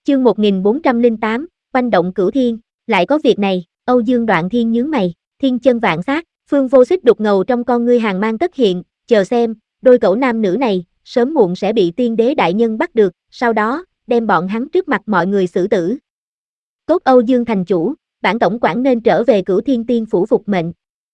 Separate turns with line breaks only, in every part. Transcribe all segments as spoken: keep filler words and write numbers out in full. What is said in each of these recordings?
Chương một nghìn bốn trăm lẻ tám, oanh động cửu thiên, lại có việc này, Âu Dương Đoạn Thiên nhướng mày, thiên chân vạn sát, Phương Vô Xích đục ngầu trong con ngươi hàng mang tất hiện, chờ xem, đôi cẩu nam nữ này, sớm muộn sẽ bị tiên đế đại nhân bắt được, sau đó, đem bọn hắn trước mặt mọi người xử tử. Cốt Âu Dương thành chủ, bản tổng quản nên trở về Cửu Thiên Tiên phủ phục mệnh.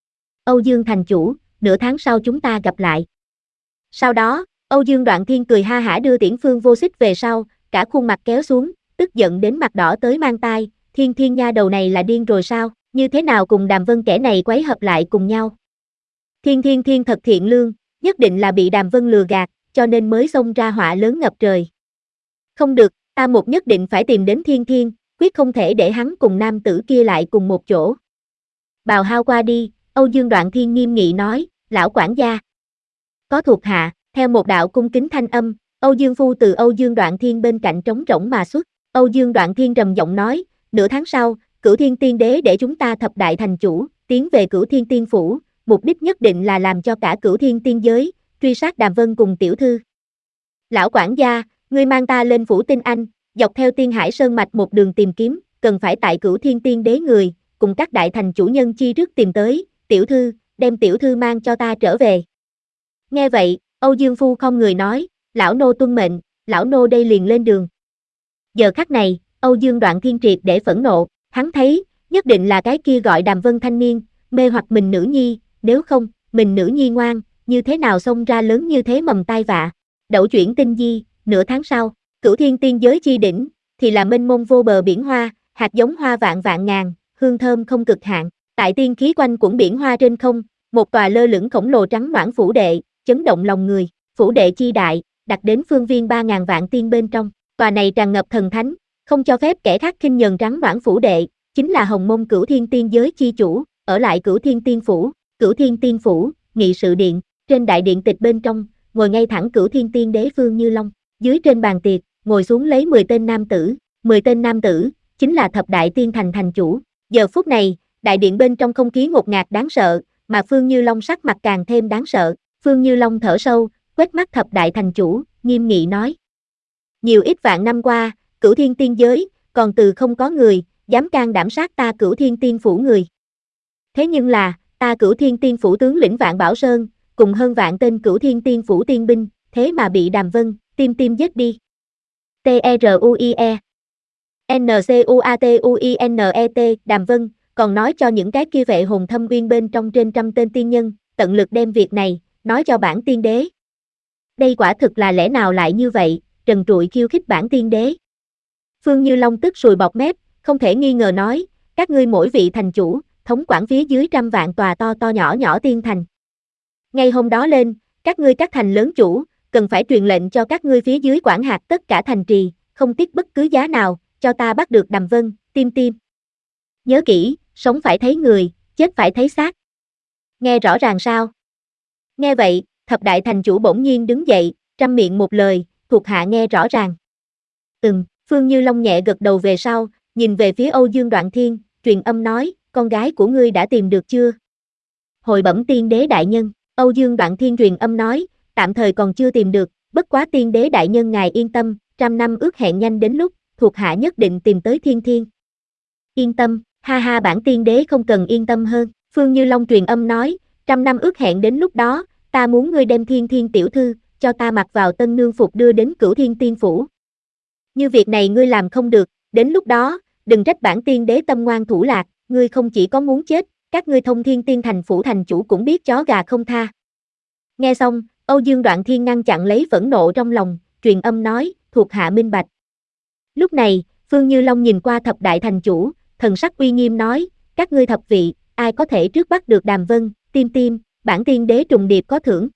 Âu Dương thành chủ, nửa tháng sau chúng ta gặp lại. Sau đó, Âu Dương Đoạn Thiên cười ha hả đưa tiễn Phương Vô Xích về sau, cả khuôn mặt kéo xuống, tức giận đến mặt đỏ tới mang tai, Thiên Thiên nha đầu này là điên rồi sao, như thế nào cùng Đàm Vân kẻ này quấy hợp lại cùng nhau. Thiên Thiên Thiên thật thiện lương, nhất định là bị Đàm Vân lừa gạt, cho nên mới xông ra họa lớn ngập trời. Không được, ta một nhất định phải tìm đến Thiên Thiên, quyết không thể để hắn cùng nam tử kia lại cùng một chỗ. Bào hao qua đi, Âu Dương Đoạn Thiên nghiêm nghị nói, lão quản gia. Có thuộc hạ, theo một đạo cung kính thanh âm, Âu Dương Phu từ Âu Dương Đoạn Thiên bên cạnh trống rỗng mà xuất. Âu Dương Đoạn Thiên trầm giọng nói, nửa tháng sau, Cửu Thiên Tiên Đế để chúng ta thập đại thành chủ, tiến về Cửu Thiên Tiên Phủ, mục đích nhất định là làm cho cả Cửu Thiên Tiên giới, truy sát Đàm Vân cùng tiểu thư. Lão quản gia, ngươi mang ta lên Phủ Tinh Anh, dọc theo Tiên Hải Sơn Mạch một đường tìm kiếm, cần phải tại Cửu Thiên Tiên Đế người, cùng các đại thành chủ nhân chi trước tìm tới, tiểu thư, đem tiểu thư mang cho ta trở về. Nghe vậy, Âu Dương Phu không người nói, lão nô tuân mệnh, lão nô đây liền lên đường. Giờ khắc này, Âu Dương Đoạn Thiên triệt để phẫn nộ, hắn thấy, nhất định là cái kia gọi Đàm Vân thanh niên, mê hoặc mình nữ nhi, nếu không, mình nữ nhi ngoan, như thế nào xông ra lớn như thế mầm tai vạ. Đẩu chuyển tinh di, nửa tháng sau, Cửu Thiên Tiên giới chi đỉnh, thì là mênh mông vô bờ biển hoa, hạt giống hoa vạn vạn ngàn, hương thơm không cực hạn. Tại tiên khí quanh quẩn biển hoa trên không, một tòa lơ lửng khổng lồ trắng noãn phủ đệ, chấn động lòng người. Phủ đệ chi đại, đặt đến phương viên ba ngàn vạn tiên bên trong. Tòa này tràn ngập thần thánh, không cho phép kẻ khác khinh nhờn trắng noãn phủ đệ, chính là Hồng Mông Cửu Thiên Tiên giới chi chủ, ở lại Cửu Thiên Tiên phủ. Cửu Thiên Tiên phủ, nghị sự điện, trên đại điện tịch bên trong, ngồi ngay thẳng Cửu Thiên Tiên đế Phương Như Long, dưới trên bàn tiệc, ngồi xuống lấy mười tên nam tử, mười tên nam tử, chính là thập đại tiên thành thành chủ. Giờ phút này, đại điện bên trong không khí ngột ngạt đáng sợ, mà Phương Như Long sắc mặt càng thêm đáng sợ. Phương Như Long thở sâu, quét mắt thập đại thành chủ, nghiêm nghị nói. Nhiều ít vạn năm qua, Cửu Thiên Tiên giới, còn từ không có người, dám can đảm sát ta Cửu Thiên Tiên phủ người. Thế nhưng là, ta Cửu Thiên Tiên phủ tướng lĩnh Vạn Bảo Sơn, cùng hơn vạn tên Cửu Thiên Tiên phủ tiên binh, thế mà bị Đàm Vân, tim tim giết đi. T E R U I E N C U A T U I N E T, Đàm Vân, còn nói cho những cái kia vệ hồn thâm uyên bên trong trên trăm tên tiên nhân, tận lực đem việc này, nói cho bản tiên đế. Đây quả thực là lẽ nào lại như vậy, trần trụi khiêu khích bản tiên đế. Phương Như Long tức sùi bọt mép, không thể nghi ngờ nói, các ngươi mỗi vị thành chủ, thống quản phía dưới trăm vạn tòa to to nhỏ nhỏ tiên thành. Ngay hôm đó lên, các ngươi các thành lớn chủ, cần phải truyền lệnh cho các ngươi phía dưới quản hạt tất cả thành trì, không tiếc bất cứ giá nào, cho ta bắt được Đàm Vân, tim tim. Nhớ kỹ, sống phải thấy người, chết phải thấy xác. Nghe rõ ràng sao? Nghe vậy, thập đại thành chủ bỗng nhiên đứng dậy, trăm miệng một lời, thuộc hạ nghe rõ ràng. Ừm, Phương Như Long nhẹ gật đầu về sau, nhìn về phía Âu Dương Đoạn Thiên, truyền âm nói, con gái của ngươi đã tìm được chưa? Hồi bẩm tiên đế đại nhân, Âu Dương Đoạn Thiên truyền âm nói, tạm thời còn chưa tìm được, bất quá tiên đế đại nhân ngài yên tâm, trăm năm ước hẹn nhanh đến lúc, thuộc hạ nhất định tìm tới Thiên Thiên. Yên tâm, ha ha bản tiên đế không cần yên tâm hơn, Phương Như Long truyền âm nói, trăm năm ước hẹn đến lúc đó, ta muốn ngươi đem Thiên Thiên tiểu thư, cho ta mặc vào tân nương phục đưa đến Cửu Thiên Tiên phủ. Như việc này ngươi làm không được, đến lúc đó, đừng trách bản tiên đế tâm ngoan thủ lạc, ngươi không chỉ có muốn chết, các ngươi Thông Thiên Tiên thành phủ thành chủ cũng biết chó gà không tha. Nghe xong, Âu Dương Đoạn Thiên ngăn chặn lấy phẫn nộ trong lòng, truyền âm nói, thuộc hạ minh bạch. Lúc này, Phương Như Long nhìn qua thập đại thành chủ, thần sắc uy nghiêm nói, các ngươi thập vị, ai có thể trước bắt được Đàm Vân, tim tim, bản tiên đế trùng điệp có thưởng.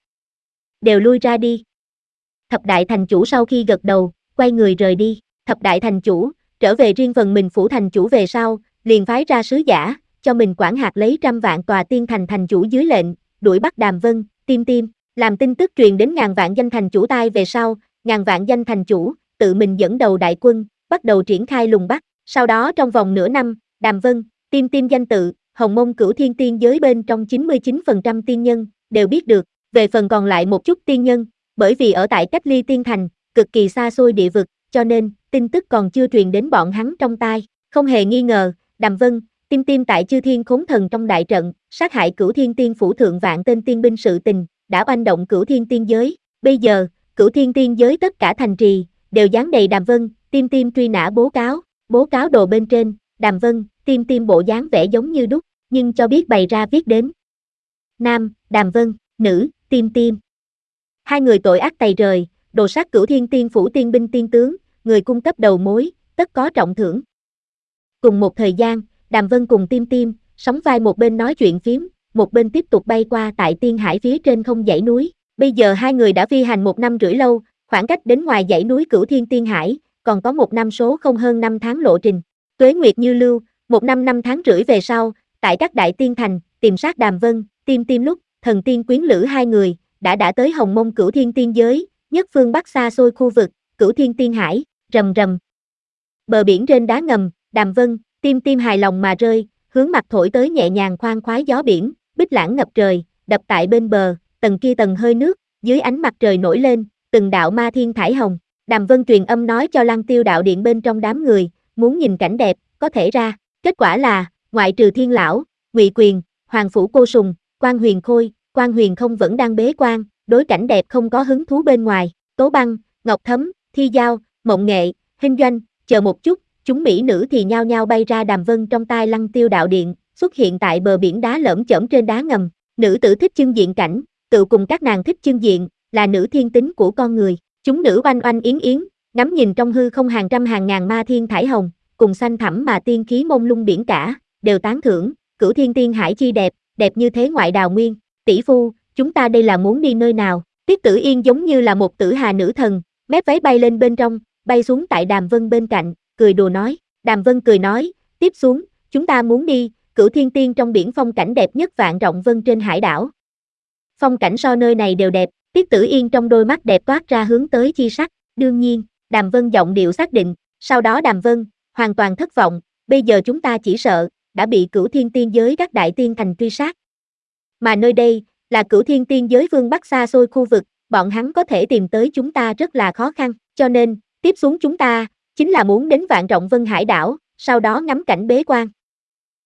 Đều lui ra đi. Thập đại thành chủ sau khi gật đầu, quay người rời đi. Thập đại thành chủ, trở về riêng phần mình phủ thành chủ về sau, liền phái ra sứ giả, cho mình quản hạt lấy trăm vạn tòa tiên thành thành chủ dưới lệnh, đuổi bắt Đàm Vân, tim tim, làm tin tức truyền đến ngàn vạn danh thành chủ tai về sau, ngàn vạn danh thành chủ, tự mình dẫn đầu đại quân, bắt đầu triển khai lùng bắt. Sau đó trong vòng nửa năm, Đàm Vân, tim tim danh tự, Hồng Mông Cửu Thiên Tiên giới bên trong chín mươi chín phần trăm tiên nhân, đều biết được. Về phần còn lại một chút tiên nhân, bởi vì ở tại cách ly tiên thành, cực kỳ xa xôi địa vực, cho nên, tin tức còn chưa truyền đến bọn hắn trong tai. Không hề nghi ngờ, Đàm Vân, Tim Tim tại Chư Thiên Khốn Thần trong đại trận, sát hại Cửu Thiên Tiên phủ thượng vạn tên tiên binh sự tình, đã oanh động Cửu Thiên Tiên giới. Bây giờ, Cửu Thiên Tiên giới tất cả thành trì, đều dán đầy Đàm Vân, Tim Tim truy nã bố cáo. Bố cáo đồ bên trên, Đàm Vân, Tim Tim bộ dáng vẽ giống như đúc, nhưng cho biết bày ra viết đến. Nam, Đàm Vân, nữ, Tim Tim. Hai người tội ác tày rời, đồ sát Cửu Thiên Tiên phủ tiên binh tiên tướng, người cung cấp đầu mối, tất có trọng thưởng. Cùng một thời gian, Đàm Vân cùng Tim Tim, sóng vai một bên nói chuyện phím, một bên tiếp tục bay qua tại Tiên Hải phía trên không dãy núi. Bây giờ hai người đã phi hành một năm rưỡi lâu, khoảng cách đến ngoài dãy núi Cửu Thiên Tiên Hải, còn có một năm số không hơn năm tháng lộ trình. Tuế nguyệt như lưu, một năm năm tháng rưỡi về sau, tại các đại tiên thành, tìm sát Đàm Vân, Tim Tim lúc, thần tiên quyến lữ hai người, đã đã tới Hồng Mông Cửu Thiên Tiên giới, nhất phương bắc xa xôi khu vực, Cửu Thiên Tiên Hải, rầm rầm. Bờ biển trên đá ngầm, Đàm Vân, Tim Tim hài lòng mà rơi, hướng mặt thổi tới nhẹ nhàng khoan khoái gió biển, bích lãng ngập trời, đập tại bên bờ, tầng kia tầng hơi nước, dưới ánh mặt trời nổi lên, từng đạo ma thiên thải hồng. Đàm Vân truyền âm nói cho Lăng Tiêu đạo điện bên trong đám người, muốn nhìn cảnh đẹp, có thể ra. Kết quả là, ngoại trừ Thiên Lão, Ngụy Quyền, Hoàng Phủ Cô Sùng, Quan Huyền Khôi, Quan Huyền Không vẫn đang bế quan, đối cảnh đẹp không có hứng thú bên ngoài. Tố Băng, Ngọc Thấm, Thi Giao, Mộng Nghệ, Hinh Doanh, chờ một chút, chúng mỹ nữ thì nhao nhao bay ra Đàm Vân trong tai Lăng Tiêu đạo điện, xuất hiện tại bờ biển đá lởm chởm trên đá ngầm. Nữ tử thích chân diện cảnh, tự cùng các nàng thích chân diện, là nữ thiên tính của con người. Chúng nữ oanh oanh yến yến, ngắm nhìn trong hư không hàng trăm hàng ngàn ma thiên thải hồng, cùng xanh thẳm mà tiên khí mông lung biển cả, đều tán thưởng, Cửu Thiên Tiên Hải chi đẹp, đẹp như thế ngoại đào nguyên. Tỷ phu, chúng ta đây là muốn đi nơi nào? Tiết Tử Yên giống như là một tử hà nữ thần, mép váy bay lên bên trong, bay xuống tại Đàm Vân bên cạnh, cười đùa nói. Đàm Vân cười nói, tiếp xuống, chúng ta muốn đi, Cửu Thiên Tiên trong biển phong cảnh đẹp nhất vạn rộng vân trên hải đảo. Phong cảnh so nơi này đều đẹp, Tiết Tử Yên trong đôi mắt đẹp toát ra hướng tới chi sắc, đương nhiên, Đàm Vân giọng điệu xác định, sau đó Đàm Vân, hoàn toàn thất vọng, bây giờ chúng ta chỉ sợ, đã bị Cửu Thiên Tiên giới các đại tiên thành truy sát. Mà nơi đây, là Cửu Thiên Tiên giới phương Bắc xa xôi khu vực, bọn hắn có thể tìm tới chúng ta rất là khó khăn, cho nên, tiếp xuống chúng ta, chính là muốn đến vạn rộng vân hải đảo, sau đó ngắm cảnh bế quan.